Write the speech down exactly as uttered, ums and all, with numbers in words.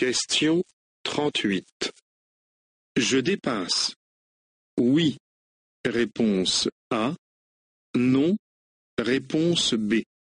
Question trente-huit. Je dépasse. Oui. Réponse A. Non. Réponse B.